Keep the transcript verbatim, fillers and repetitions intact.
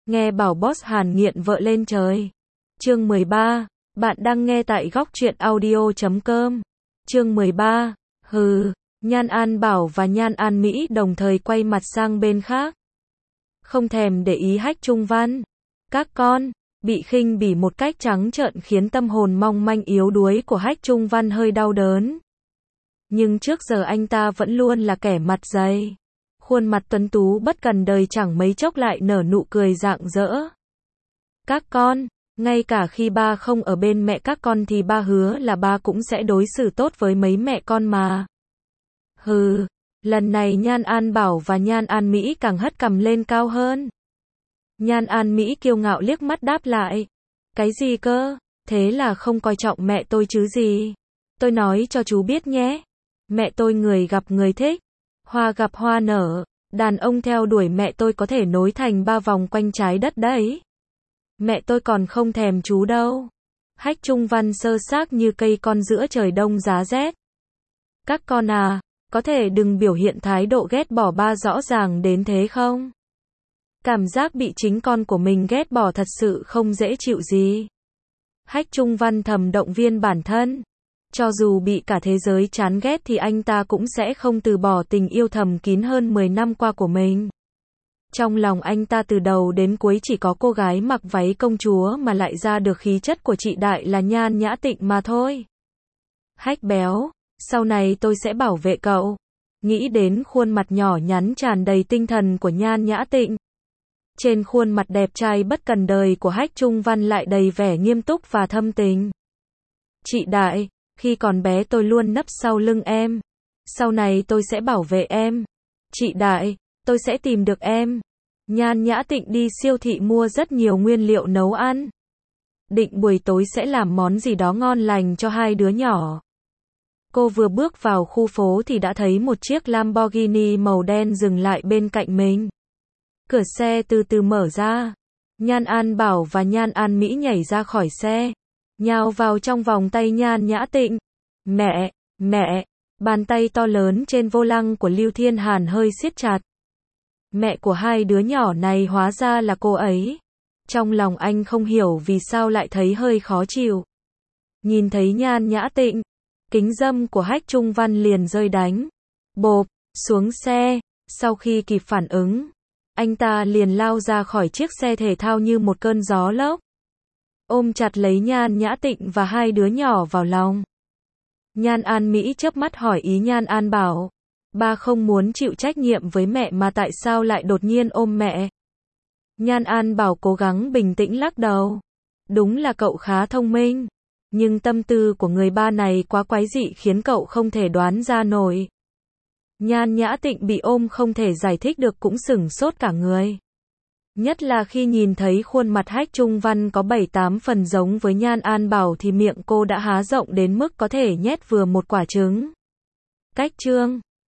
Nghe bảo boss Hàn nghiện vợ lên trời. Chương mười ba. Bạn đang nghe tại góc truyện audio chấm com. Chương mười ba. Hừ, Nhan An Bảo và Nhan An Mỹ đồng thời quay mặt sang bên khác. Không thèm để ý Hách Trung Văn. Các con, bị khinh bỉ một cách trắng trợn khiến tâm hồn mong manh yếu đuối của Hách Trung Văn hơi đau đớn. Nhưng trước giờ anh ta vẫn luôn là kẻ mặt dày. Khuôn mặt tuấn tú bất cần đời chẳng mấy chốc lại nở nụ cười rạng rỡ. Các con, ngay cả khi ba không ở bên mẹ các con thì ba hứa là ba cũng sẽ đối xử tốt với mấy mẹ con mà. Hừ, lần này Nhan An Bảo và Nhan An Mỹ càng hất cằm lên cao hơn. Nhan An Mỹ kiêu ngạo liếc mắt đáp lại. Cái gì cơ, thế là không coi trọng mẹ tôi chứ gì. Tôi nói cho chú biết nhé. Mẹ tôi người gặp người thích. Hoa gặp hoa nở, đàn ông theo đuổi mẹ tôi có thể nối thành ba vòng quanh trái đất đấy. Mẹ tôi còn không thèm chú đâu. Hách Trung Văn sơ xác như cây con giữa trời đông giá rét. Các con à, có thể đừng biểu hiện thái độ ghét bỏ ba rõ ràng đến thế không? Cảm giác bị chính con của mình ghét bỏ thật sự không dễ chịu gì. Hách Trung Văn thầm động viên bản thân. Cho dù bị cả thế giới chán ghét thì anh ta cũng sẽ không từ bỏ tình yêu thầm kín hơn mười năm qua của mình. Trong lòng anh ta từ đầu đến cuối chỉ có cô gái mặc váy công chúa mà lại ra được khí chất của chị đại là Nhan Nhã Tịnh mà thôi. Hách béo, sau này tôi sẽ bảo vệ cậu. Nghĩ đến khuôn mặt nhỏ nhắn tràn đầy tinh thần của Nhan Nhã Tịnh. Trên khuôn mặt đẹp trai bất cần đời của Hách Trung Văn lại đầy vẻ nghiêm túc và thâm tình. Chị đại, khi còn bé tôi luôn nấp sau lưng em. Sau này tôi sẽ bảo vệ em. Chị đại, tôi sẽ tìm được em. Nhan Nhã Tịnh đi siêu thị mua rất nhiều nguyên liệu nấu ăn. Định buổi tối sẽ làm món gì đó ngon lành cho hai đứa nhỏ. Cô vừa bước vào khu phố thì đã thấy một chiếc Lamborghini màu đen dừng lại bên cạnh mình. Cửa xe từ từ mở ra. Nhan An Bảo và Nhan An Mỹ nhảy ra khỏi xe. Nhào vào trong vòng tay Nhan Nhã Tịnh. Mẹ, mẹ, bàn tay to lớn trên vô lăng của Lưu Thiên Hàn hơi siết chặt. Mẹ của hai đứa nhỏ này hóa ra là cô ấy. Trong lòng anh không hiểu vì sao lại thấy hơi khó chịu. Nhìn thấy Nhan Nhã Tịnh, kính dâm của Hách Trung Văn liền rơi đánh. Bộp, xuống xe, sau khi kịp phản ứng, anh ta liền lao ra khỏi chiếc xe thể thao như một cơn gió lốc. Ôm chặt lấy Nhan Nhã Tịnh và hai đứa nhỏ vào lòng. Nhan An Mỹ chớp mắt hỏi ý Nhan An Bảo. Ba không muốn chịu trách nhiệm với mẹ mà tại sao lại đột nhiên ôm mẹ? Nhan An Bảo cố gắng bình tĩnh lắc đầu. Đúng là cậu khá thông minh. Nhưng tâm tư của người ba này quá quái dị khiến cậu không thể đoán ra nổi. Nhan Nhã Tịnh bị ôm không thể giải thích được cũng sửng sốt cả người. Nhất là khi nhìn thấy khuôn mặt Hách Trung Văn có bảy tám phần giống với Nhan An Bảo thì miệng cô đã há rộng đến mức có thể nhét vừa một quả trứng. Cách chương